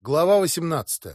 Глава 18.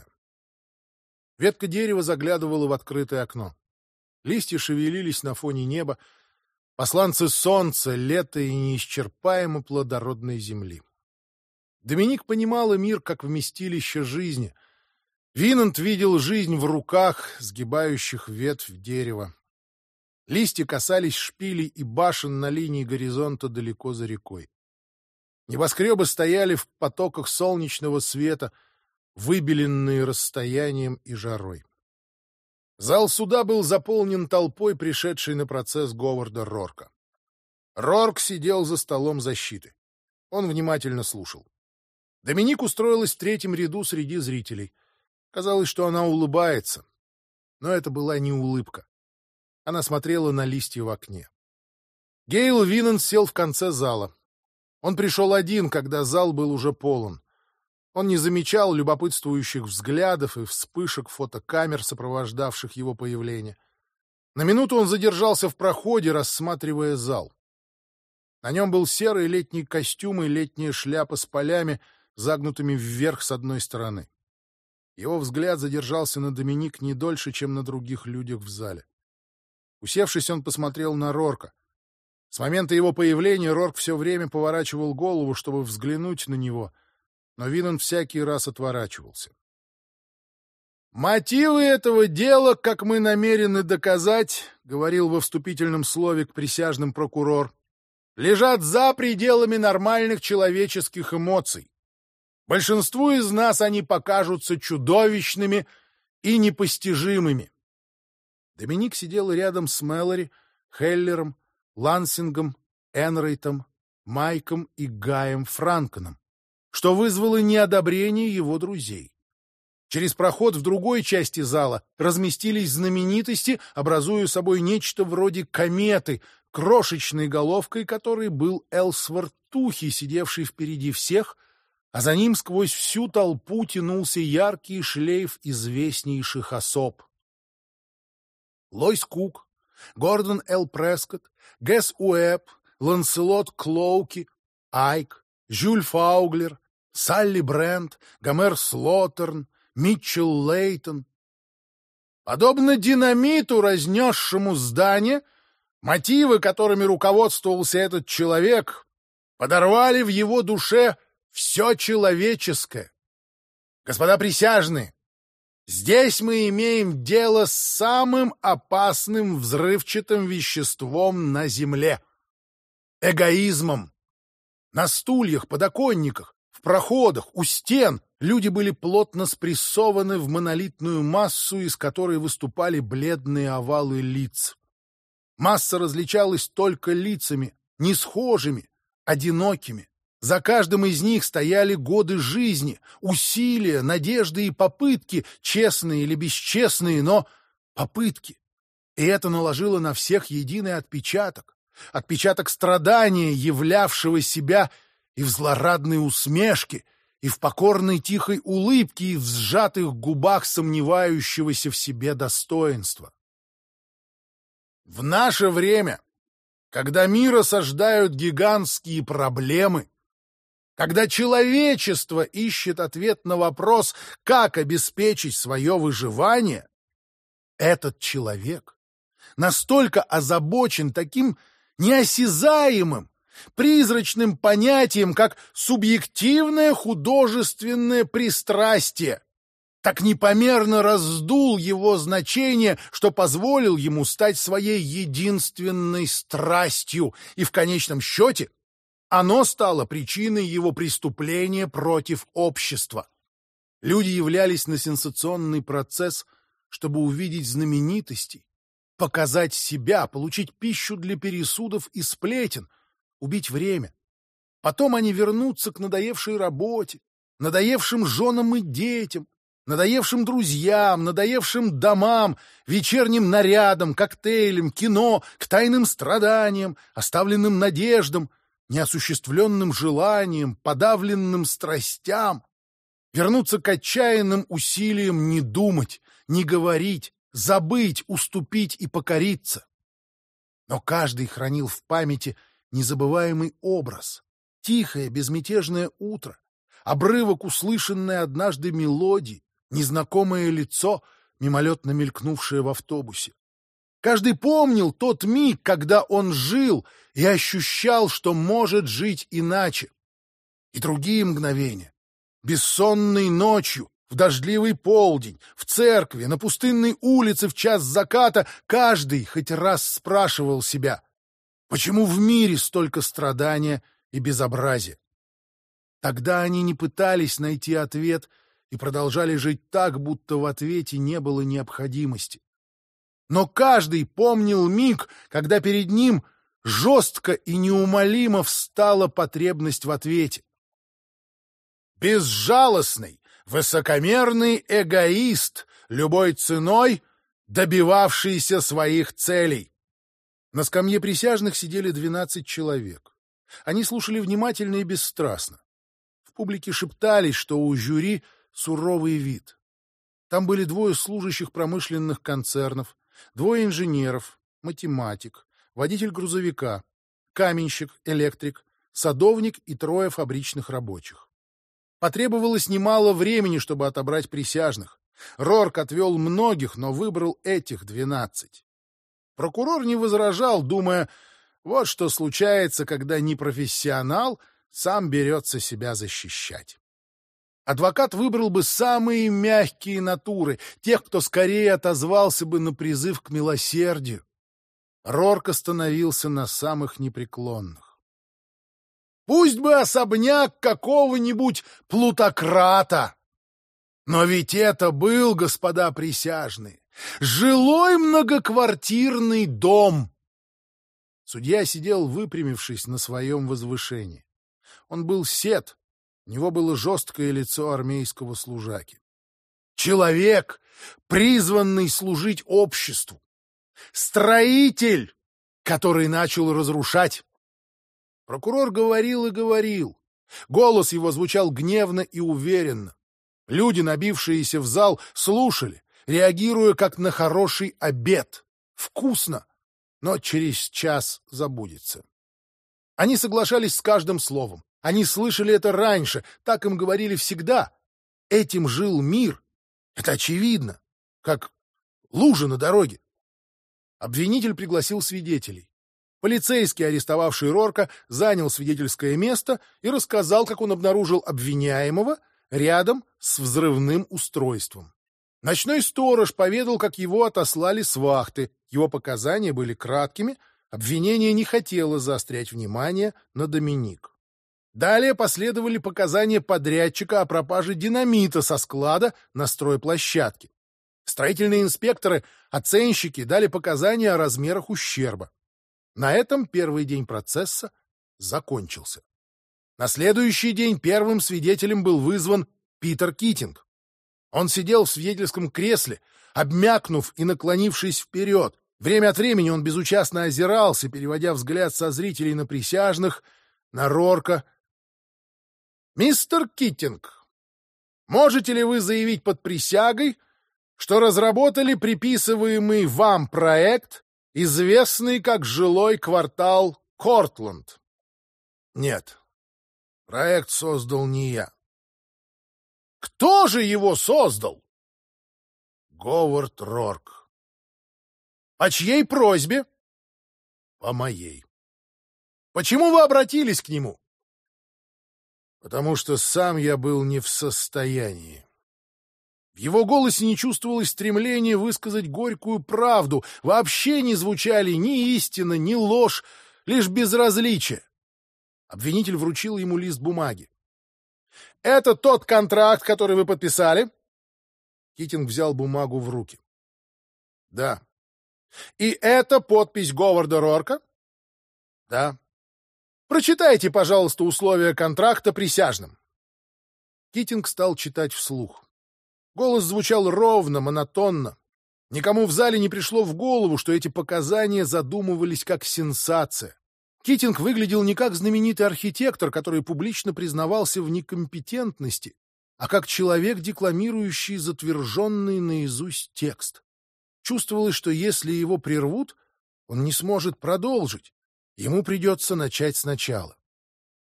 Ветка дерева заглядывала в открытое окно. Листья шевелились на фоне неба, посланцы солнца, лета и неисчерпаемо плодородной земли. Доминик понимала мир как вместилище жизни. Винант видел жизнь в руках, сгибающих ветвь дерева. Листья касались шпилей и башен на линии горизонта далеко за рекой. Небоскребы стояли в потоках солнечного света, выбеленные расстоянием и жарой. Зал суда был заполнен толпой, пришедшей на процесс Говарда Рорка. Рорк сидел за столом защиты. Он внимательно слушал. Доминик устроилась в третьем ряду среди зрителей. Казалось, что она улыбается. Но это была не улыбка. Она смотрела на листья в окне. Гейл Винант сел в конце зала. Он пришел один, когда зал был уже полон. Он не замечал любопытствующих взглядов и вспышек фотокамер, сопровождавших его появление. На минуту он задержался в проходе, рассматривая зал. На нем был серый летний костюм и летняя шляпа с полями, загнутыми вверх с одной стороны. Его взгляд задержался на Доминик не дольше, чем на других людях в зале. Усевшись, он посмотрел на Рорка. С момента его появления Рорк все время поворачивал голову, чтобы взглянуть на него, но Винант всякий раз отворачивался. «Мотивы этого дела, как мы намерены доказать, — говорил во вступительном слове к присяжным прокурор, — лежат за пределами нормальных человеческих эмоций. Большинству из нас они покажутся чудовищными и непостижимыми». Доминик сидел рядом с Мэлори, Хеллером, Лансингом, Энрейтом, Майком и Гаем Франконом, что вызвало неодобрение его друзей. Через проход в другой части зала разместились знаменитости, образуя собой нечто вроде кометы, крошечной головкой которой был Элсворт Тухи, сидевший впереди всех, а за ним сквозь всю толпу тянулся яркий шлейф известнейших особ. Лойс Кук, Гордон Л. Прескотт, Гэс Уэбб, Ланселот Клоуки, Айк, Жюль Фауглер, Салли Брент, Гомер Слотерн, Митчелл Лейтон. Подобно динамиту, разнесшему здание, мотивы, которыми руководствовался этот человек, подорвали в его душе все человеческое. Господа присяжные, здесь мы имеем дело с самым опасным взрывчатым веществом на Земле — эгоизмом. На стульях, подоконниках, в проходах, у стен люди были плотно спрессованы в монолитную массу, из которой выступали бледные овалы лиц. Масса различалась только лицами, не схожими, одинокими. За каждым из них стояли годы жизни, усилия, надежды и попытки, честные или бесчестные, но попытки. И это наложило на всех единый отпечаток. Отпечаток страдания, являвшего себя и в злорадной усмешке, и в покорной тихой улыбке, и в сжатых губах сомневающегося в себе достоинства. В наше время, когда мир осаждают гигантские проблемы, когда человечество ищет ответ на вопрос, как обеспечить свое выживание, этот человек настолько озабочен таким неосязаемым, призрачным понятием, как субъективное художественное пристрастие, так непомерно раздул его значение, что позволил ему стать своей единственной страстью, и в конечном счете оно стало причиной его преступления против общества. Люди являлись на сенсационный процесс, чтобы увидеть знаменитостей, показать себя, получить пищу для пересудов и сплетен, убить время. Потом они вернутся к надоевшей работе, надоевшим женам и детям, надоевшим друзьям, надоевшим домам, вечерним нарядам, коктейлям, кино, к тайным страданиям, оставленным надеждам, неосуществленным желаниям, подавленным страстям, вернуться к отчаянным усилиям не думать, не говорить, забыть, уступить и покориться. Но каждый хранил в памяти незабываемый образ, тихое, безмятежное утро, обрывок услышанной однажды мелодии, незнакомое лицо, мимолетно мелькнувшее в автобусе. Каждый помнил тот миг, когда он жил и ощущал, что может жить иначе. И другие мгновения. Бессонной ночью, в дождливый полдень, в церкви, на пустынной улице в час заката каждый хоть раз спрашивал себя, почему в мире столько страдания и безобразия. Тогда они не пытались найти ответ и продолжали жить так, будто в ответе не было необходимости. Но каждый помнил миг, когда перед ним жестко и неумолимо встала потребность в ответе. Безжалостный, высокомерный эгоист, любой ценой добивавшийся своих целей. На скамье присяжных сидели 12 человек. Они слушали внимательно и бесстрастно. В публике шептались, что у жюри суровый вид. Там были 2 служащих промышленных концернов, 2 инженеров, математик, водитель грузовика, каменщик, электрик, садовник и 3 фабричных рабочих. Потребовалось немало времени, чтобы отобрать присяжных. Рорк отвел многих, но выбрал этих 12. Прокурор не возражал, думая, вот что случается, когда непрофессионал сам берется себя защищать. Адвокат выбрал бы самые мягкие натуры, тех, кто скорее отозвался бы на призыв к милосердию. Рорк остановился на самых непреклонных. Пусть бы особняк какого-нибудь плутократа. Но ведь это был, господа присяжные, жилой многоквартирный дом. Судья сидел, выпрямившись на своем возвышении. Он был сед, у него было жесткое лицо армейского служаки. Человек, призванный служить обществу. Строитель, который начал разрушать. Прокурор говорил и говорил. Голос его звучал гневно и уверенно. Люди, набившиеся в зал, слушали, реагируя как на хороший обед. Вкусно, но через час забудется. Они соглашались с каждым словом. Они слышали это раньше, так им говорили всегда. Этим жил мир. Это очевидно, как лужа на дороге. Обвинитель пригласил свидетелей. Полицейский, арестовавший Рорка, занял свидетельское место и рассказал, как он обнаружил обвиняемого рядом с взрывным устройством. Ночной сторож поведал, как его отослали с вахты. Его показания были краткими, обвинение не хотело заострять внимание на Доминик. Далее последовали показания подрядчика о пропаже динамита со склада на стройплощадке. Строительные инспекторы, оценщики дали показания о размерах ущерба. На этом первый день процесса закончился. На следующий день первым свидетелем был вызван Питер Китинг. Он сидел в свидетельском кресле, обмякнув и наклонившись вперед. Время от времени он безучастно озирался, переводя взгляд со зрителей на присяжных, на Рорка. «Мистер Китинг, можете ли вы заявить под присягой, что разработали приписываемый вам проект, известный как жилой квартал Кортланд?» «Нет, проект создал не я». «Кто же его создал?» «Говард Рорк». «По чьей просьбе?» «По моей». «Почему вы обратились к нему?» «Потому что сам я был не в состоянии». В его голосе не чувствовалось стремления высказать горькую правду, вообще не звучали ни истина, ни ложь, лишь безразличие. Обвинитель вручил ему лист бумаги. «Это тот контракт, который вы подписали?» Китинг взял бумагу в руки. «Да». «И это подпись Говарда Рорка?» «Да». «Прочитайте, пожалуйста, условия контракта присяжным». Китинг стал читать вслух. Голос звучал ровно, монотонно. Никому в зале не пришло в голову, что эти показания задумывались как сенсация. Китинг выглядел не как знаменитый архитектор, который публично признавался в некомпетентности, а как человек, декламирующий затверженный наизусть текст. Чувствовалось, что если его прервут, он не сможет продолжить. Ему придется начать сначала.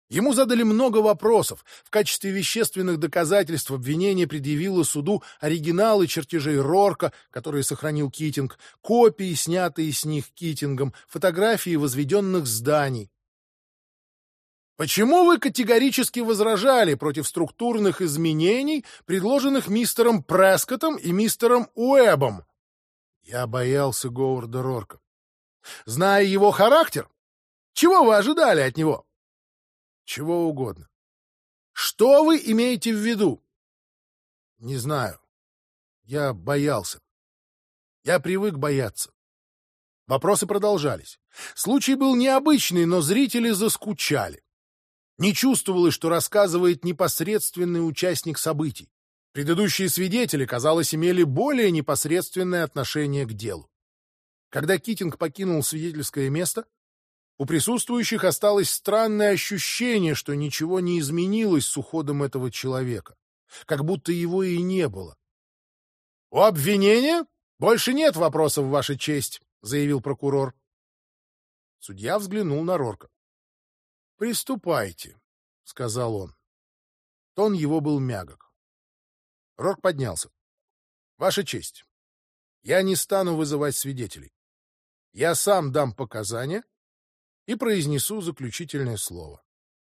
Ему задали много вопросов. В качестве вещественных доказательств обвинение предъявило суду оригиналы чертежей Рорка, которые сохранил Китинг, копии, снятые с них Китингом, фотографии возведенных зданий. Почему вы категорически возражали против структурных изменений, предложенных мистером Прескоттом и мистером Уэббом? Я боялся Говарда Рорка. Зная его характер, чего вы ожидали от него? Чего угодно. Что вы имеете в виду? Не знаю. Я боялся. Я привык бояться. Вопросы продолжались. Случай был необычный, но зрители заскучали. Не чувствовалось, что рассказывает непосредственный участник событий. Предыдущие свидетели, казалось, имели более непосредственное отношение к делу. Когда Китинг покинул свидетельское место, у присутствующих осталось странное ощущение, что ничего не изменилось с уходом этого человека, как будто его и не было. — У обвинения больше нет вопросов, Ваша честь, — заявил прокурор. Судья взглянул на Рорка. — Приступайте, — сказал он. Тон его был мягок. Рорк поднялся. — Ваша честь, я не стану вызывать свидетелей. Я сам дам показания и произнесу заключительное слово.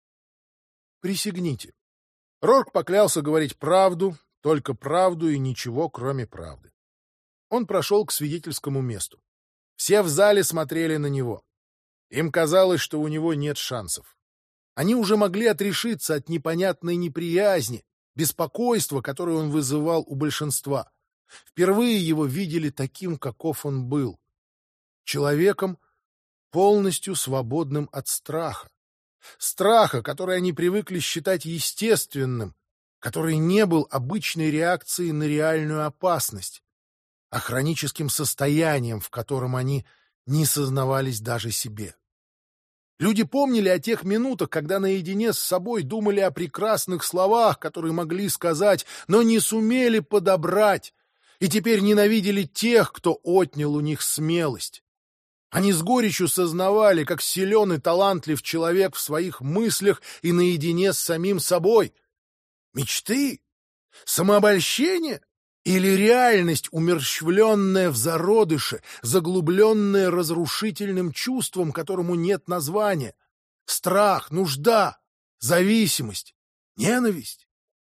Присягните. Рорк поклялся говорить правду, только правду и ничего, кроме правды. Он прошел к свидетельскому месту. Все в зале смотрели на него. Им казалось, что у него нет шансов. Они уже могли отрешиться от непонятной неприязни, беспокойства, которое он вызывал у большинства. Впервые его видели таким, каков он был. Человеком, полностью свободным от страха. Страха, который они привыкли считать естественным, который не был обычной реакцией на реальную опасность, а хроническим состоянием, в котором они не сознавались даже себе. Люди помнили о тех минутах, когда наедине с собой думали о прекрасных словах, которые могли сказать, но не сумели подобрать, и теперь ненавидели тех, кто отнял у них смелость. Они с горечью сознавали, как силен и талантлив человек в своих мыслях и наедине с самим собой. Мечты? Самообольщение? Или реальность, умерщвленная в зародыше, заглубленная разрушительным чувством, которому нет названия? Страх, нужда, зависимость, ненависть?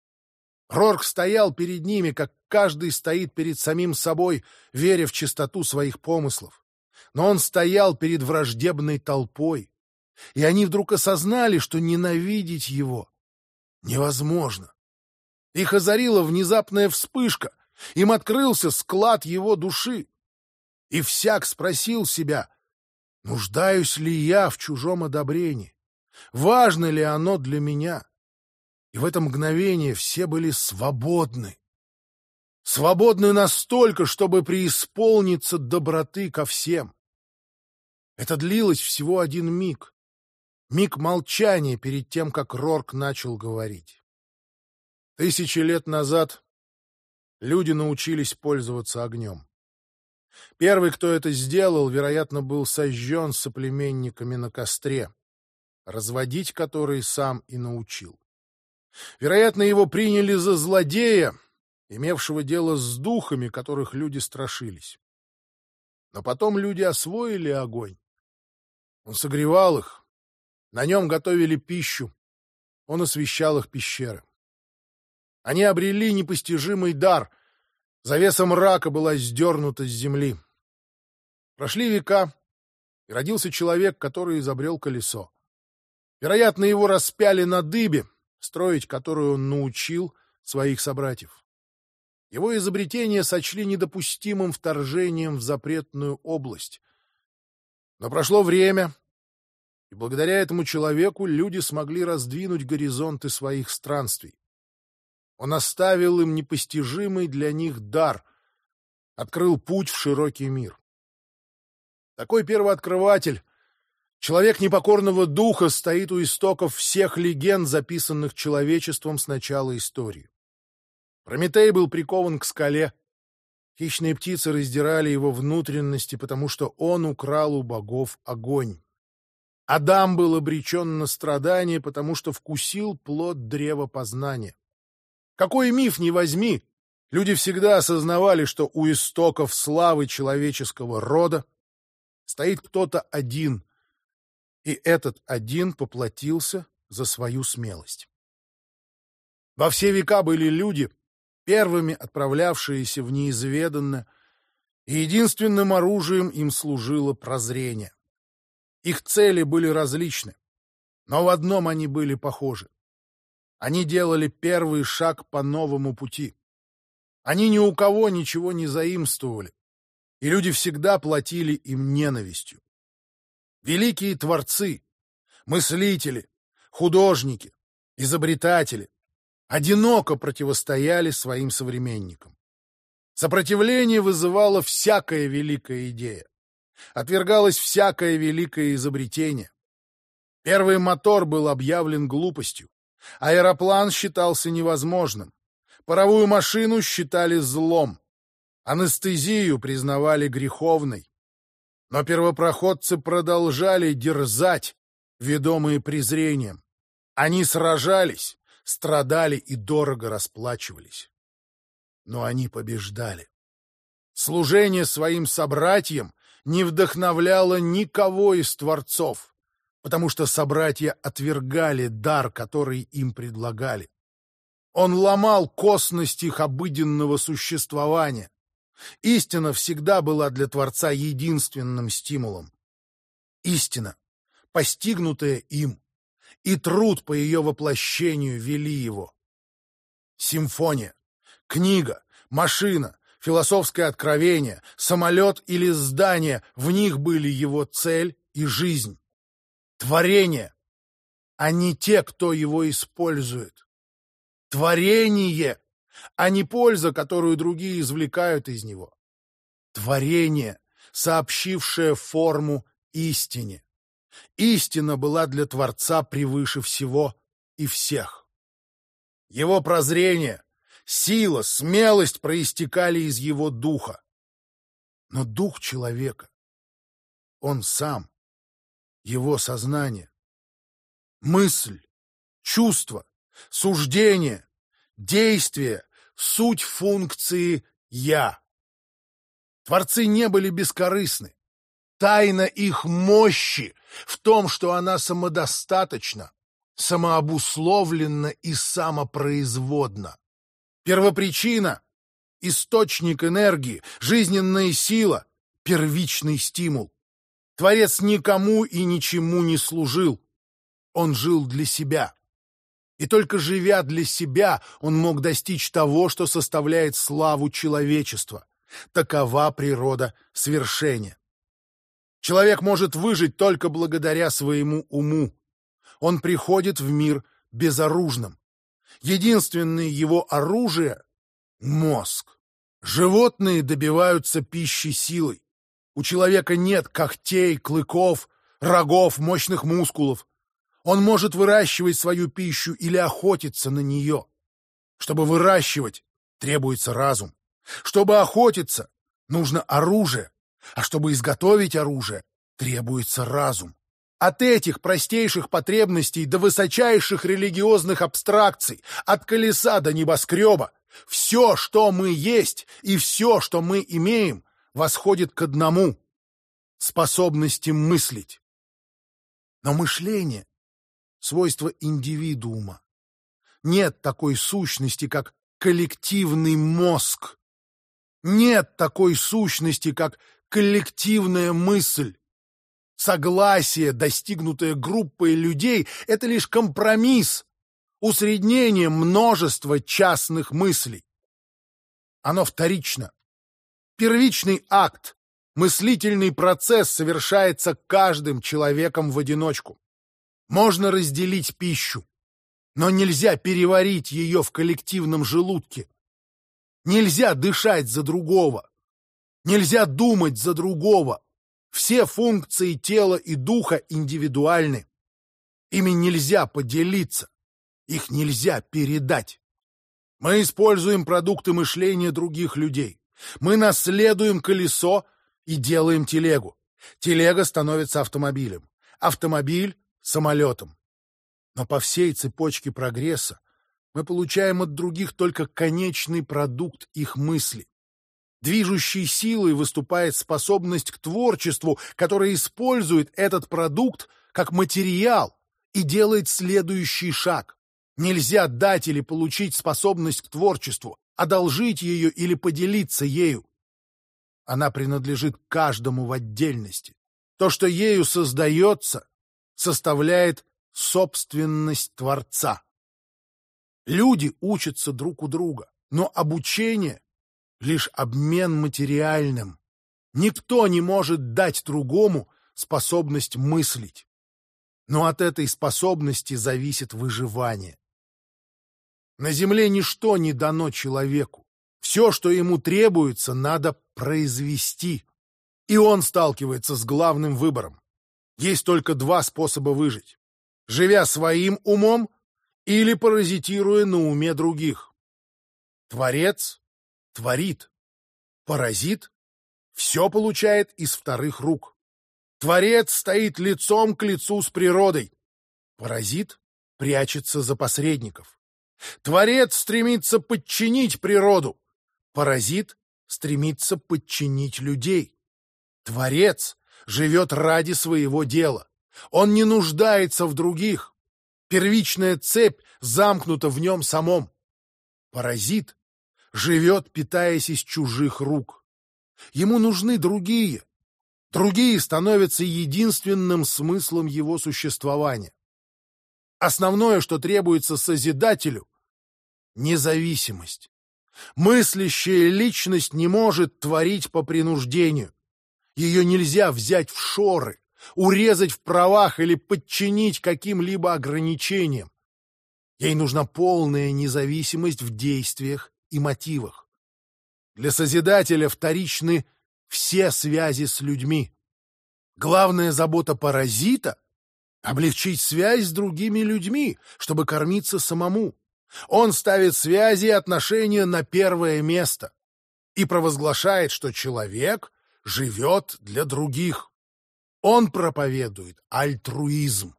Рорк стоял перед ними, как каждый стоит перед самим собой, веря в чистоту своих помыслов. Но он стоял перед враждебной толпой, и они вдруг осознали, что ненавидеть его невозможно. Их озарила внезапная вспышка, им открылся склад его души. И всяк спросил себя, нуждаюсь ли я в чужом одобрении, важно ли оно для меня. И в это мгновение все были свободны. Свободны настолько, чтобы преисполниться доброты ко всем. Это длилось всего один миг. Миг молчания перед тем, как Рорк начал говорить. 1000 лет назад люди научились пользоваться огнем. Первый, кто это сделал, вероятно, был сожжен соплеменниками на костре, разводить который сам и научил. Вероятно, его приняли за злодея, имевшего дело с духами, которых люди страшились. Но потом люди освоили огонь. Он согревал их, на нем готовили пищу, он освещал их пещеры. Они обрели непостижимый дар, завеса мрака была сдернута с земли. Прошли века, и родился человек, который изобрел колесо. Вероятно, его распяли на дыбе, строить которую он научил своих собратьев. Его изобретение сочли недопустимым вторжением в запретную область. Но прошло время, и благодаря этому человеку люди смогли раздвинуть горизонты своих странствий. Он оставил им непостижимый для них дар, открыл путь в широкий мир. Такой первооткрыватель, человек непокорного духа, стоит у истоков всех легенд, записанных человечеством с начала истории. Прометей был прикован к скале. Хищные птицы раздирали его внутренности, потому что он украл у богов огонь. Адам был обречен на страдания, потому что вкусил плод древа познания. Какой миф ни возьми, люди всегда осознавали, что у истоков славы человеческого рода стоит кто-то один, и этот один поплатился за свою смелость. Во все века были люди, первыми отправлявшиеся в неизведанное, и единственным оружием им служило прозрение. Их цели были различны, но в одном они были похожи. Они делали первый шаг по новому пути. Они ни у кого ничего не заимствовали, и люди всегда платили им ненавистью. Великие творцы, мыслители, художники, изобретатели одиноко противостояли своим современникам. Сопротивление вызывало всякая великая идея. Отвергалось всякое великое изобретение. Первый мотор был объявлен глупостью. Аэроплан считался невозможным. Паровую машину считали злом. Анестезию признавали греховной. Но первопроходцы продолжали дерзать, ведомые презрением. Они сражались, страдали и дорого расплачивались. Но они побеждали. Служение своим собратьям не вдохновляло никого из творцов, потому что собратья отвергали дар, который им предлагали. Он ломал косность их обыденного существования. Истина всегда была для Творца единственным стимулом. Истина, постигнутая им, и труд по ее воплощению вели его. Симфония, книга, машина, философское откровение, самолет или здание — в них были его цель и жизнь. Творение, а не те, кто его использует. Творение, а не польза, которую другие извлекают из него. Творение, сообщившее форму истине. Истина была для Творца превыше всего и всех. Его прозрение, сила, смелость проистекали из его духа. Но дух человека, он сам, его сознание, мысль, чувство, суждение, действие — суть функции «я». Творцы не были бескорыстны. Тайна их мощи в том, что она самодостаточна, самообусловленна и самопроизводна. Первопричина — источник энергии, жизненная сила, первичный стимул. Творец никому и ничему не служил. Он жил для себя. И только живя для себя, он мог достичь того, что составляет славу человечества. Такова природа свершения. Человек может выжить только благодаря своему уму. Он приходит в мир безоружным. Единственное его оружие — мозг. Животные добиваются пищи силой. У человека нет когтей, клыков, рогов, мощных мускулов. Он может выращивать свою пищу или охотиться на нее. Чтобы выращивать, требуется разум. Чтобы охотиться, нужно оружие. А чтобы изготовить оружие, требуется разум. От этих простейших потребностей до высочайших религиозных абстракций, от колеса до небоскреба, все, что мы есть, и все, что мы имеем, восходит к одному — способности мыслить. Но мышление — свойство индивидуума. Нет такой сущности, как коллективный мозг. Нет такой сущности, как коллективная мысль. Согласие, достигнутое группой людей, — это лишь компромисс, усреднение множества частных мыслей. Оно вторично. Первичный акт, мыслительный процесс совершается каждым человеком в одиночку. Можно разделить пищу, но нельзя переварить ее в коллективном желудке. Нельзя дышать за другого. Нельзя думать за другого. Все функции тела и духа индивидуальны. Ими нельзя поделиться. Их нельзя передать. Мы используем продукты мышления других людей. Мы наследуем колесо и делаем телегу. Телега становится автомобилем. автомобиль — самолетом. Но по всей цепочке прогресса мы получаем от других только конечный продукт их мысли. Движущей силой выступает способность к творчеству, которая использует этот продукт как материал и делает следующий шаг. Нельзя дать или получить способность к творчеству, одолжить ее или поделиться ею. Она принадлежит каждому в отдельности. То, что ею создается, составляет собственность Творца. Люди учатся друг у друга, но обучение — лишь обмен материальным. Никто не может дать другому способность мыслить. Но от этой способности зависит выживание. На земле ничто не дано человеку. Все, что ему требуется, надо произвести. И он сталкивается с главным выбором. Есть только два способа выжить: живя своим умом или паразитируя на уме других. Творец творит. Паразит все получает из вторых рук. Творец стоит лицом к лицу с природой. Паразит прячется за посредников. Творец стремится подчинить природу. Паразит стремится подчинить людей. Творец живет ради своего дела. Он не нуждается в других. Первичная цепь замкнута в нем самом. Паразит живет, питаясь из чужих рук. Ему нужны другие. Другие становятся единственным смыслом его существования. Основное, что требуется Созидателю — независимость. Мыслящая личность не может творить по принуждению. Ее нельзя взять в шоры, урезать в правах или подчинить каким-либо ограничениям. Ей нужна полная независимость в действиях и мотивах. Для Созидателя вторичны все связи с людьми. Главная забота паразита — облегчить связь с другими людьми, чтобы кормиться самому. Он ставит связи и отношения на первое место и провозглашает, что человек живет для других. Он проповедует альтруизм.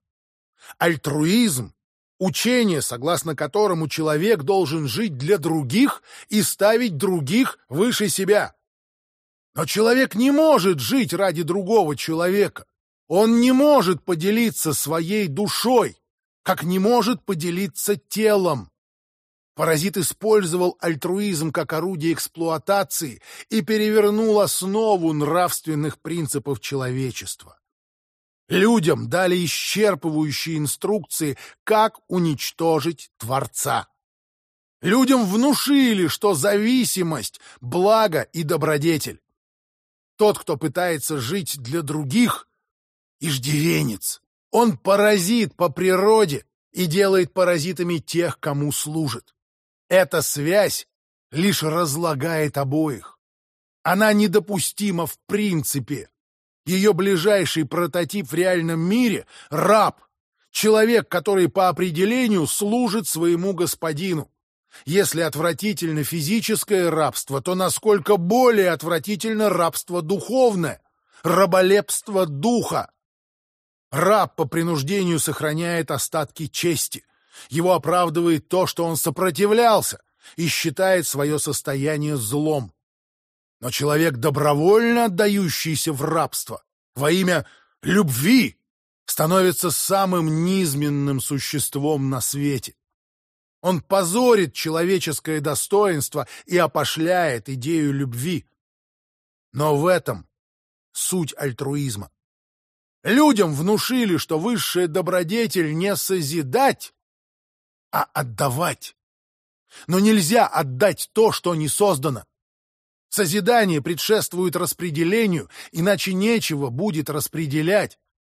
Альтруизм — учение, согласно которому человек должен жить для других и ставить других выше себя. Но человек не может жить ради другого человека. Он не может поделиться своей душой, как не может поделиться телом. Паразит использовал альтруизм как орудие эксплуатации и перевернул основу нравственных принципов человечества. Людям дали исчерпывающие инструкции, как уничтожить Творца. Людям внушили, что зависимость — благо и добродетель. Тот, кто пытается жить для других, — иждивенец. Он паразит по природе и делает паразитами тех, кому служит. Эта связь лишь разлагает обоих. Она недопустима в принципе. Ее ближайший прототип в реальном мире — раб, человек, который по определению служит своему господину. Если отвратительно физическое рабство, то насколько более отвратительно рабство духовное, раболепство духа. Раб по принуждению сохраняет остатки чести. Его оправдывает то, что он сопротивлялся, и считает свое состояние злом. Но человек, добровольно отдающийся в рабство во имя любви, становится самым низменным существом на свете. Он позорит человеческое достоинство и опошляет идею любви. Но в этом суть альтруизма. Людям внушили, что высшая добродетель не созидать, а отдавать. Но нельзя отдать то, что не создано. Созидание предшествует распределению, иначе нечего будет распределять.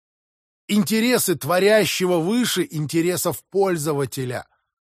Интересы творящего выше интересов пользователя.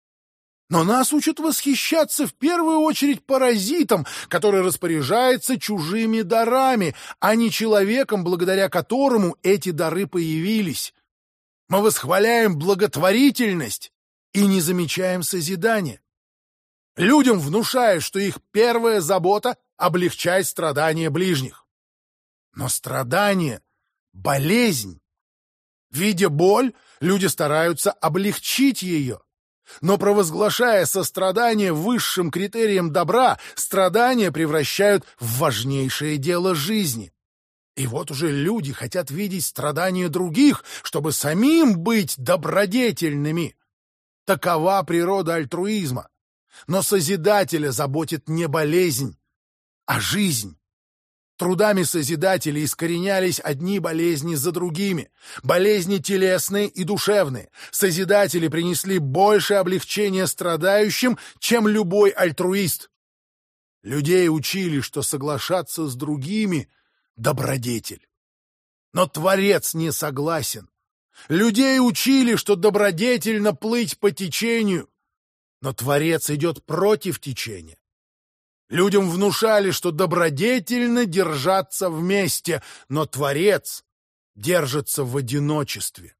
Но нас учат восхищаться в первую очередь паразитом, который распоряжается чужими дарами, а не человеком, благодаря которому эти дары появились. Мы восхваляем благотворительность и не замечаем созидания. Людям внушают, что их первая забота — облегчать страдания ближних. Но страдание — болезнь. Видя боль, люди стараются облегчить ее. Но провозглашая сострадание высшим критерием добра, страдания превращают в важнейшее дело жизни. И вот уже люди хотят видеть страдания других, чтобы самим быть добродетельными. Такова природа альтруизма. Но Созидателя заботит не болезнь, а жизнь. Трудами Созидателя искоренялись одни болезни за другими, болезни телесные и душевные. Созидатели принесли больше облегчения страдающим, чем любой альтруист. Людей учили, что соглашаться с другими — добродетель. Но Творец не согласен. Людей учили, что добродетельно плыть по течению, но Творец идет против течения. Людям внушали, что добродетельно держаться вместе, но Творец держится в одиночестве.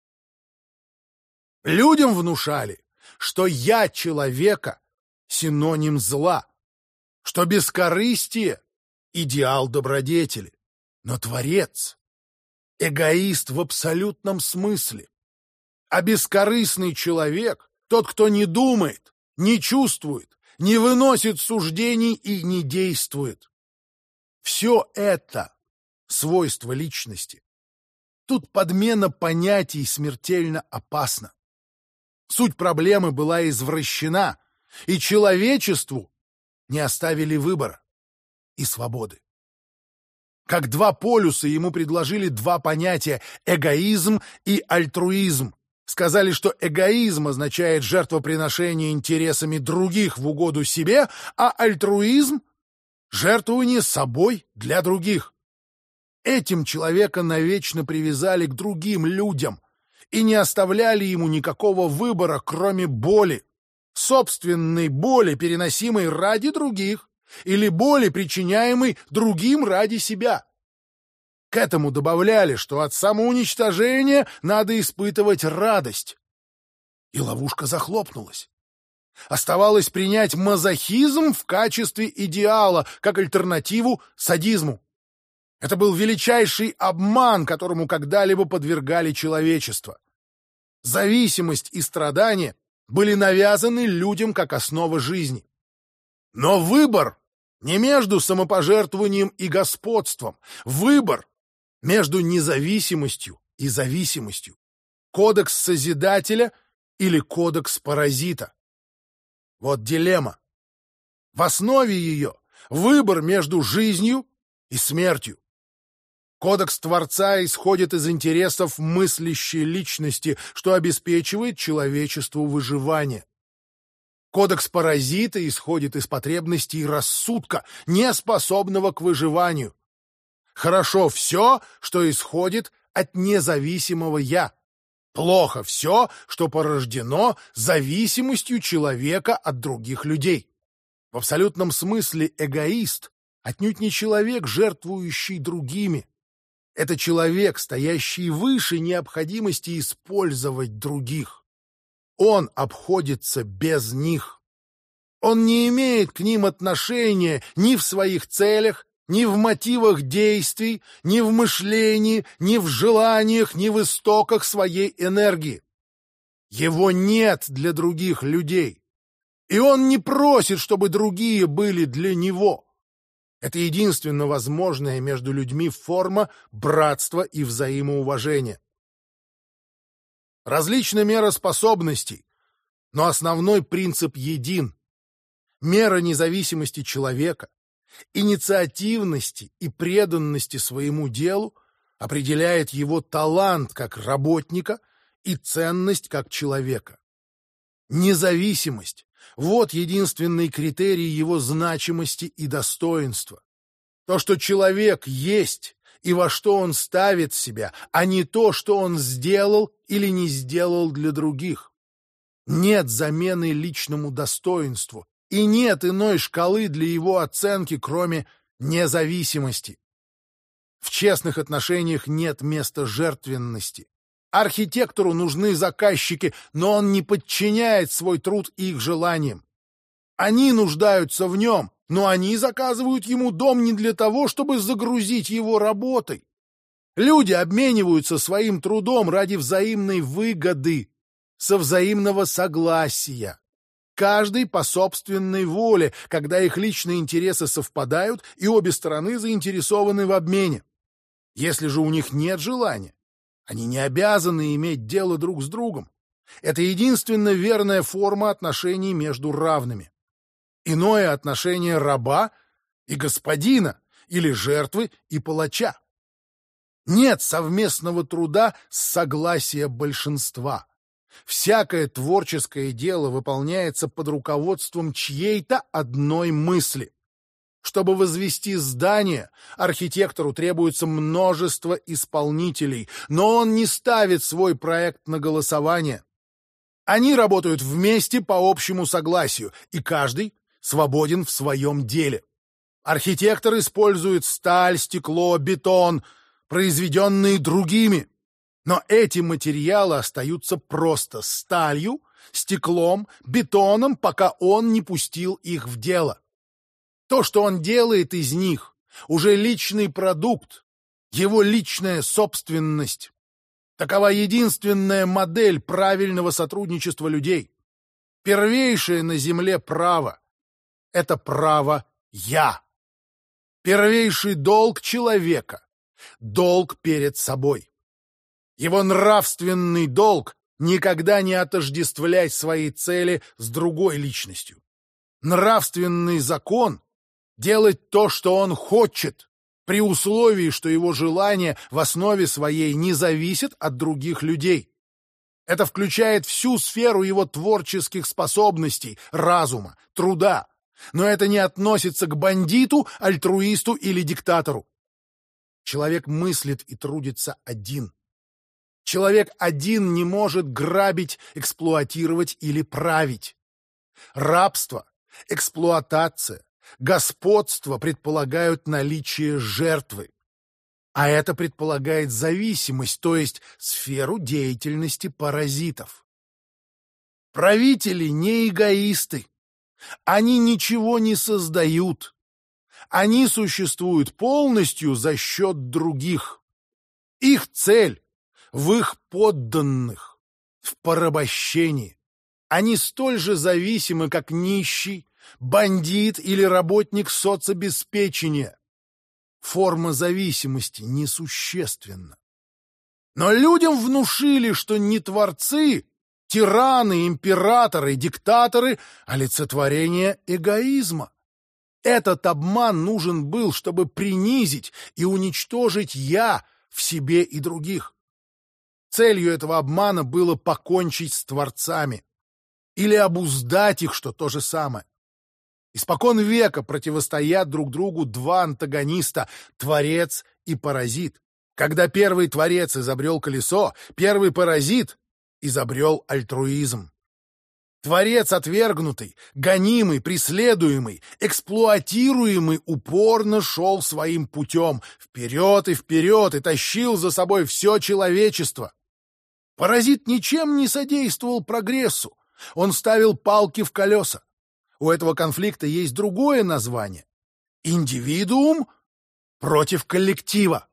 Людям внушали, что «я» человека — синоним зла, что бескорыстие — идеал добродетели, но Творец — эгоист в абсолютном смысле. А бескорыстный человек — тот, кто не думает, не чувствует, не выносит суждений и не действует. Все это — свойства личности. Тут подмена понятий смертельно опасна. Суть проблемы была извращена, и человечеству не оставили выбора и свободы. Как два полюса ему предложили два понятия — эгоизм и альтруизм. Сказали, что эгоизм означает жертвоприношение интересами других в угоду себе, а альтруизм — жертвование собой для других. Этим человека навечно привязали к другим людям и не оставляли ему никакого выбора, кроме боли, собственной боли, переносимой ради других, или боли, причиняемой другим ради себя. К этому добавляли, что от самоуничтожения надо испытывать радость. И ловушка захлопнулась. Оставалось принять мазохизм в качестве идеала, как альтернативу садизму. Это был величайший обман, которому когда-либо подвергали человечество. Зависимость и страдания были навязаны людям как основа жизни. Но выбор не между самопожертвованием и господством. Выбор между независимостью и зависимостью. Кодекс Созидателя или кодекс паразита. Вот дилемма. В основе ее выбор между жизнью и смертью. Кодекс Творца исходит из интересов мыслящей личности, что обеспечивает человечеству выживание. Кодекс паразита исходит из потребностей рассудка, не способного к выживанию. Хорошо все, что исходит от независимого «я». Плохо все, что порождено зависимостью человека от других людей. В абсолютном смысле эгоист отнюдь не человек, жертвующий другими. Это человек, стоящий выше необходимости использовать других. Он обходится без них. Он не имеет к ним отношения ни в своих целях, ни в мотивах действий, ни в мышлении, ни в желаниях, ни в истоках своей энергии. Его нет для других людей. И он не просит, чтобы другие были для него. Это единственно возможная между людьми форма братства и взаимоуважения. Различна мера способностей, но основной принцип един. Мера независимости человека, инициативности и преданности своему делу определяет его талант как работника и ценность как человека. Независимость — вот единственный критерий его значимости и достоинства. То, что человек есть и во что он ставит себя, а не то, что он сделал или не сделал для других. Нет замены личному достоинству, и нет иной шкалы для его оценки, кроме независимости. В честных отношениях нет места жертвенности. Архитектору нужны заказчики, но он не подчиняет свой труд их желаниям. Они нуждаются в нем, но они заказывают ему дом не для того, чтобы загрузить его работой. Люди обмениваются своим трудом ради взаимной выгоды, со взаимного согласия. Каждый по собственной воле, когда их личные интересы совпадают и обе стороны заинтересованы в обмене. Если же у них нет желания, они не обязаны иметь дело друг с другом. Это единственно верная форма отношений между равными. Иное отношение раба и господина или жертвы и палача. Нет совместного труда с согласия большинства. Всякое творческое дело выполняется под руководством чьей-то одной мысли. Чтобы возвести здание, архитектору требуется множество исполнителей, но он не ставит свой проект на голосование. Они работают вместе по общему согласию, и каждый свободен в своем деле. Архитектор использует сталь, стекло, бетон, произведенные другими. Но эти материалы остаются просто сталью, стеклом, бетоном, пока он не пустил их в дело. То, что он делает из них, уже личный продукт, его личная собственность. Такова единственная модель правильного сотрудничества людей. Первейшее на земле право — это право «я». Первейший долг человека — долг перед собой. Его нравственный долг — никогда не отождествлять свои цели с другой личностью. Нравственный закон — делать то, что он хочет, при условии, что его желание в основе своей не зависит от других людей. Это включает всю сферу его творческих способностей, разума, труда. Но это не относится к бандиту, альтруисту или диктатору. Человек мыслит и трудится один. Человек один не может грабить, эксплуатировать или править. Рабство, эксплуатация, господство предполагают наличие жертвы. А это предполагает зависимость, то есть сферу деятельности паразитов. Правители не эгоисты. Они ничего не создают. Они существуют полностью за счет других. Их цель в их подданных, в порабощении. Они столь же зависимы, как нищий, бандит или работник соцобеспечения. Форма зависимости несущественна. Но людям внушили, что не творцы, тираны, императоры, диктаторы — олицетворение эгоизма. Этот обман нужен был, чтобы принизить и уничтожить «я» в себе и других. Целью этого обмана было покончить с творцами или обуздать их, что то же самое. Испокон века противостоят друг другу два антагониста — творец и паразит. Когда первый творец изобрел колесо, первый паразит изобрел альтруизм. Творец отвергнутый, гонимый, преследуемый, эксплуатируемый упорно шел своим путем, вперед и тащил за собой все человечество. Паразит ничем не содействовал прогрессу, он ставил палки в колеса. У этого конфликта есть другое название — индивидуум против коллектива.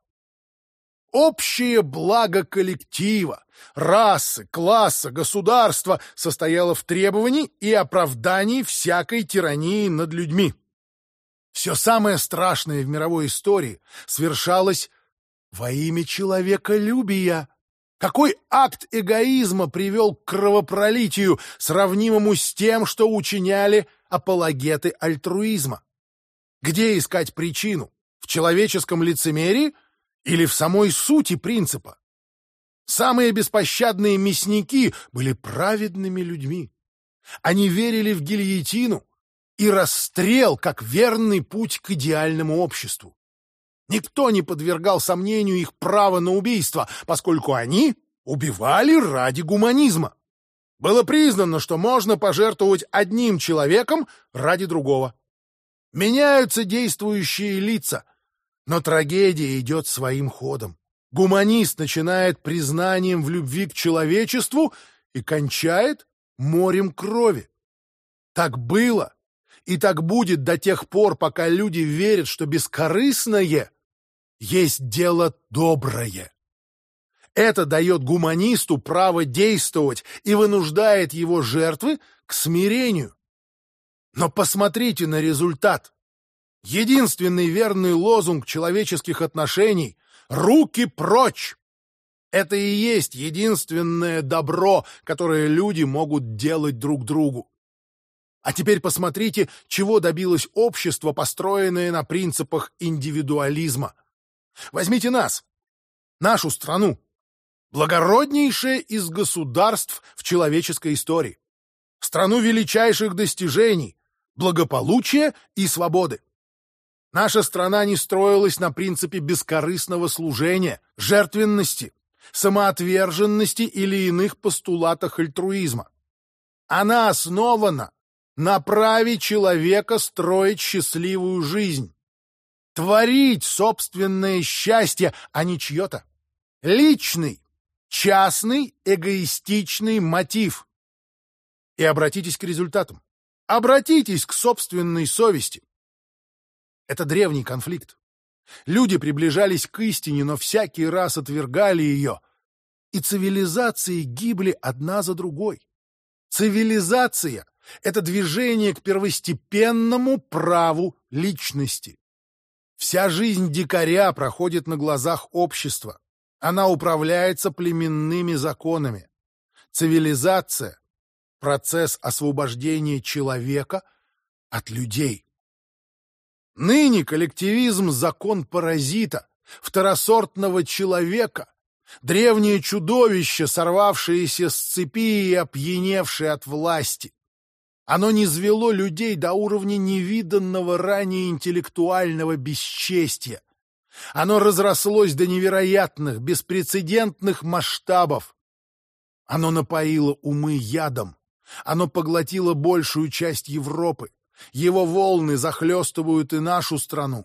Общее благо коллектива, расы, класса, государства состояло в требовании и оправдании всякой тирании над людьми. Все самое страшное в мировой истории свершалось во имя человеколюбия. Какой акт эгоизма привел к кровопролитию, сравнимому с тем, что учиняли апологеты альтруизма? Где искать причину? В человеческом лицемерии или в самой сути принципа? Самые беспощадные мясники были праведными людьми. Они верили в гильотину и расстрел как верный путь к идеальному обществу. Никто не подвергал сомнению их право на убийство, поскольку они убивали ради гуманизма. Было признано, что можно пожертвовать одним человеком ради другого. Меняются действующие лица, но трагедия идет своим ходом. Гуманист начинает признанием в любви к человечеству и кончает морем крови. Так было и так будет до тех пор, пока люди верят, что бескорыстное есть дело доброе. Это дает гуманисту право действовать и вынуждает его жертвы к смирению. Но посмотрите на результат. Единственный верный лозунг человеческих отношений — «Руки прочь!» Это и есть единственное добро, которое люди могут делать друг другу. А теперь посмотрите, чего добилось общество, построенное на принципах индивидуализма. Возьмите нас, нашу страну, благороднейшее из государств в человеческой истории, страну величайших достижений, благополучия и свободы. Наша страна не строилась на принципе бескорыстного служения, жертвенности, самоотверженности или иных постулатах альтруизма. Она основана на праве человека строить счастливую жизнь, творить собственное счастье, а не чье-то. Личный, частный, эгоистичный мотив. И обратитесь к результатам. Обратитесь к собственной совести. Это древний конфликт. Люди приближались к истине, но всякий раз отвергали ее, и цивилизации гибли одна за другой. Цивилизация — это движение к первостепенному праву личности. Вся жизнь дикаря проходит на глазах общества. Она управляется племенными законами. Цивилизация — процесс освобождения человека от людей. Ныне коллективизм — закон паразита, второсортного человека, древнее чудовище, сорвавшееся с цепи и опьяневшее от власти. Оно низвело людей до уровня невиданного ранее интеллектуального бесчестия. Оно разрослось до невероятных, беспрецедентных масштабов. Оно напоило умы ядом. Оно поглотило большую часть Европы. Его волны захлестывают и нашу страну.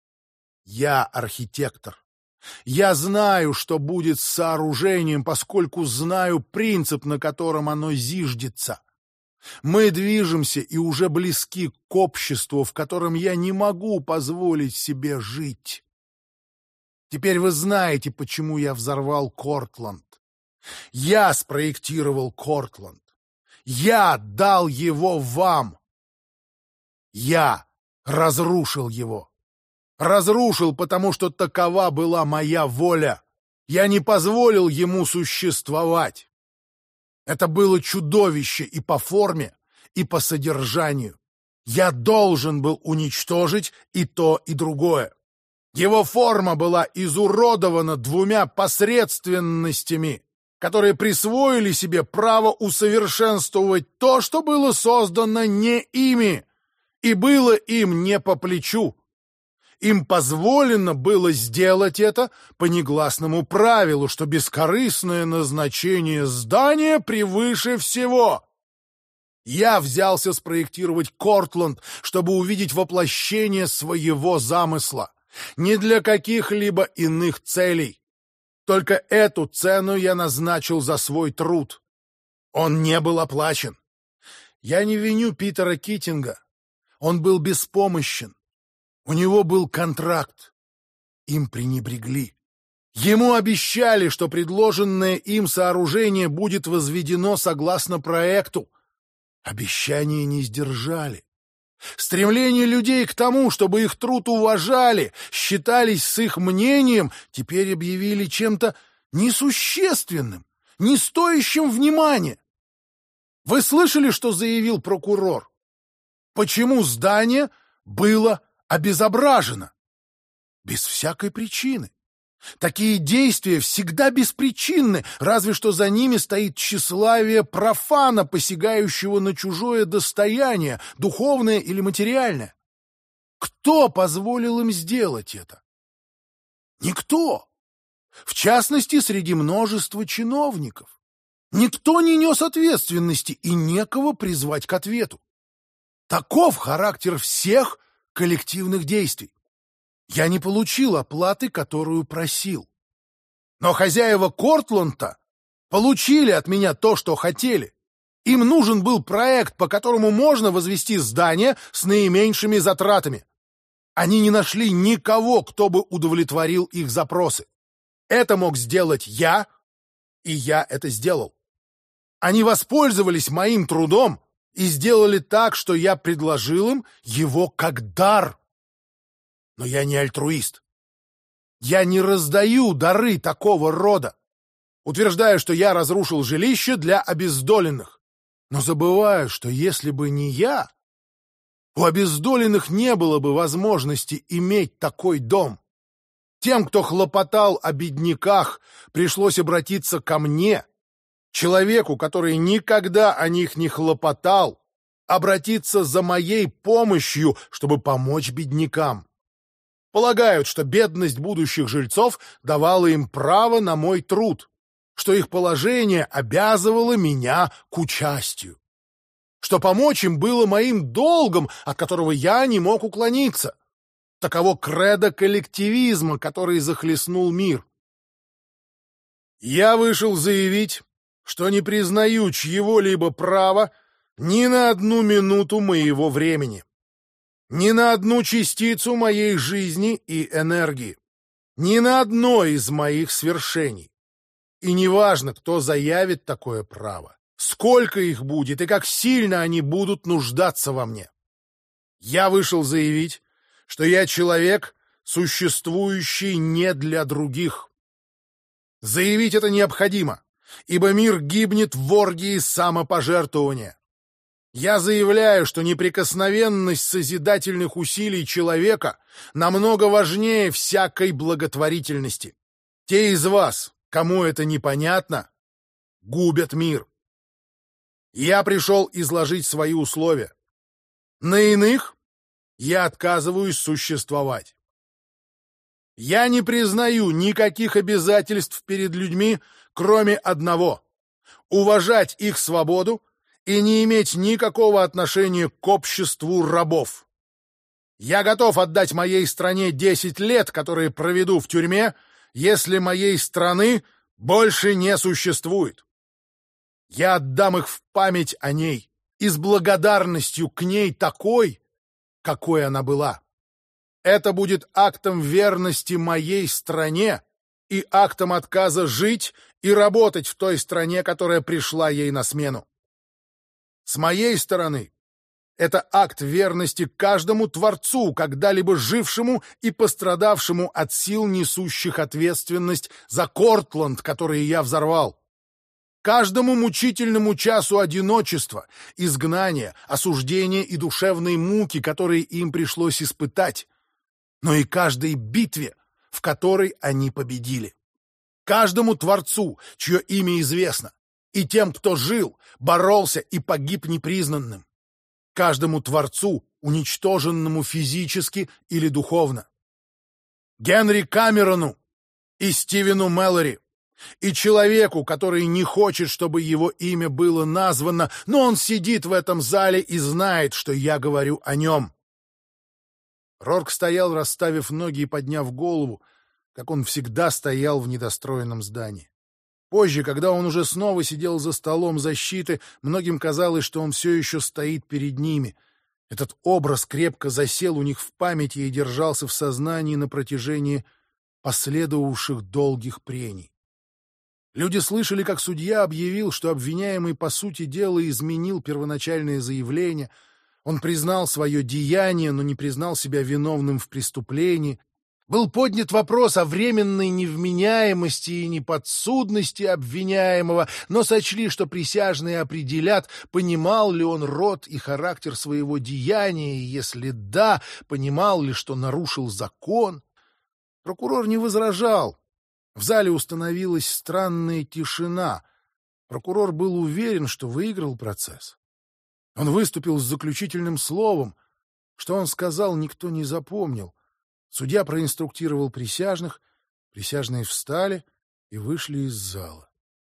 Я архитектор. Я знаю, что будет с сооружением, поскольку знаю принцип, на котором оно зиждется. Мы движемся и уже близки к обществу, в котором я не могу позволить себе жить. Теперь вы знаете, почему я взорвал Кортланд. Я спроектировал Кортланд. Я дал его вам. Я разрушил его. Разрушил, потому что такова была моя воля. Я не позволил ему существовать. Это было чудовище и по форме, и по содержанию. Я должен был уничтожить и то, и другое. Его форма была изуродована двумя посредственностями, которые присвоили себе право усовершенствовать то, что было создано не ими, и было им не по плечу. Им позволено было сделать это по негласному правилу, что бескорыстное назначение здания превыше всего. Я взялся спроектировать Кортланд, чтобы увидеть воплощение своего замысла, не для каких-либо иных целей. Только эту цену я назначил за свой труд. Он не был оплачен. Я не виню Питера Китинга. Он был беспомощен. У него был контракт. Им пренебрегли. Ему обещали, что предложенное им сооружение будет возведено согласно проекту. Обещания не сдержали. Стремление людей к тому, чтобы их труд уважали, считались с их мнением, теперь объявили чем-то несущественным, не стоящим внимания. Вы слышали, что заявил прокурор? Почему здание было обезображено? Без всякой причины. Такие действия всегда беспричинны, разве что за ними стоит тщеславие профана, посягающего на чужое достояние, духовное или материальное. Кто позволил им сделать это? Никто. В частности, среди множества чиновников. Никто не нес ответственности и некого призвать к ответу. Таков характер всех коллективных действий. Я не получил оплаты, которую просил. Но хозяева Кортланда получили от меня то, что хотели. Им нужен был проект, по которому можно возвести здание с наименьшими затратами. Они не нашли никого, кто бы удовлетворил их запросы. Это мог сделать я, и я это сделал. Они воспользовались моим трудом и сделали так, что я предложил им его как дар. Но я не альтруист. Я не раздаю дары такого рода. Утверждаю, что я разрушил жилище для обездоленных. Но забываю, что если бы не я, у обездоленных не было бы возможности иметь такой дом. Тем, кто хлопотал о бедняках, пришлось обратиться ко мне, человеку, который никогда о них не хлопотал, обратиться за моей помощью, чтобы помочь беднякам. Полагают, что бедность будущих жильцов давала им право на мой труд, что их положение обязывало меня к участию, что помочь им было моим долгом, от которого я не мог уклониться. Таково кредо коллективизма, который захлестнул мир. Я вышел заявить, что не признаю чьего-либо права ни на одну минуту моего времени, ни на одну частицу моей жизни и энергии, ни на одно из моих свершений. И неважно, кто заявит такое право, сколько их будет и как сильно они будут нуждаться во мне. Я вышел заявить, что я человек, существующий не для других. Заявить это необходимо, ибо мир гибнет в оргии самопожертвования. Я заявляю, что неприкосновенность созидательных усилий человека намного важнее всякой благотворительности. Те из вас, кому это непонятно, губят мир. Я пришел изложить свои условия. На иных я отказываюсь существовать. Я не признаю никаких обязательств перед людьми, кроме одного — уважать их свободу и не иметь никакого отношения к обществу рабов. Я готов отдать моей стране 10 лет, которые проведу в тюрьме, если моей страны больше не существует. Я отдам их в память о ней и с благодарностью к ней такой, какой она была. Это будет актом верности моей стране и актом отказа жить и работать в той стране, которая пришла ей на смену. С моей стороны, это акт верности каждому творцу, когда-либо жившему и пострадавшему от сил, несущих ответственность за Кортланд, который я взорвал. Каждому мучительному часу одиночества, изгнания, осуждения и душевной муки, которые им пришлось испытать, но и каждой битве, в которой они победили. Каждому творцу, чье имя известно, и тем, кто жил, боролся и погиб непризнанным. Каждому творцу, уничтоженному физически или духовно. Генри Камерону и Стивену Мэлори, и человеку, который не хочет, чтобы его имя было названо, но он сидит в этом зале и знает, что я говорю о нем. Рорк стоял, расставив ноги и подняв голову, как он всегда стоял в недостроенном здании. Позже, когда он уже снова сидел за столом защиты, многим казалось, что он все еще стоит перед ними. Этот образ крепко засел у них в памяти и держался в сознании на протяжении последовавших долгих прений. Люди слышали, как судья объявил, что обвиняемый по сути дела изменил первоначальное заявление. Он признал свое деяние, но не признал себя виновным в преступлении. Был поднят вопрос о временной невменяемости и неподсудности обвиняемого, но сочли, что присяжные определят, понимал ли он род и характер своего деяния, и если да, понимал ли, что нарушил закон. Прокурор не возражал. В зале установилась странная тишина. Прокурор был уверен, что выиграл процесс. Он выступил с заключительным словом. Что он сказал, никто не запомнил. Судья проинструктировал присяжных, присяжные встали и вышли из зала.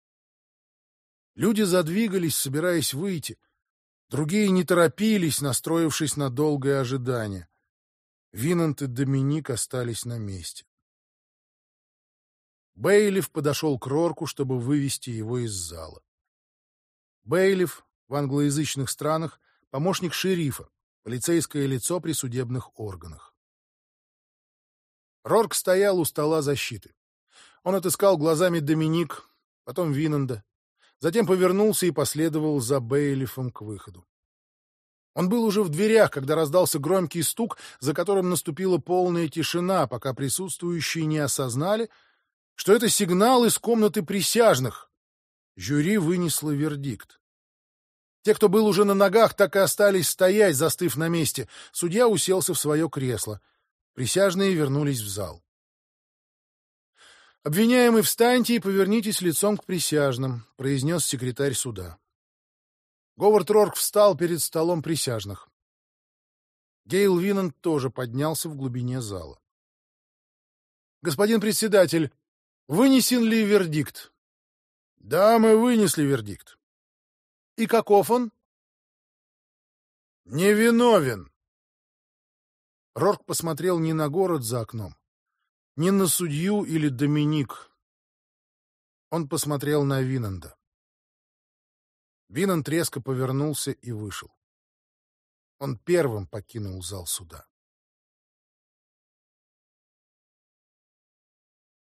Люди задвигались, собираясь выйти. Другие не торопились, настроившись на долгое ожидание. Винант и Доминик остались на месте. Бейлиф подошел к Рорку, чтобы вывести его из зала. Бейлиф в англоязычных странах — помощник шерифа, полицейское лицо при судебных органах. Рорк стоял у стола защиты. Он отыскал глазами Доминик, потом Винанда, затем повернулся и последовал за Бейлифом к выходу. Он был уже в дверях, когда раздался громкий стук, за которым наступила полная тишина, пока присутствующие не осознали, что это сигнал из комнаты присяжных. Жюри вынесло вердикт. Те, кто был уже на ногах, так и остались стоять, застыв на месте. Судья уселся в свое кресло. Присяжные вернулись в зал. «Обвиняемый, встаньте и повернитесь лицом к присяжным», — произнес секретарь суда. Говард Рорк встал перед столом присяжных. Гейл Винанд тоже поднялся в глубине зала. «Господин председатель, вынесен ли вердикт?» «Да, мы вынесли вердикт». «И каков он?» «Невиновен». Рорк посмотрел не на город за окном, не на судью или Доминик. Он посмотрел на Винанда. Винанд резко повернулся и вышел. Он первым покинул зал суда.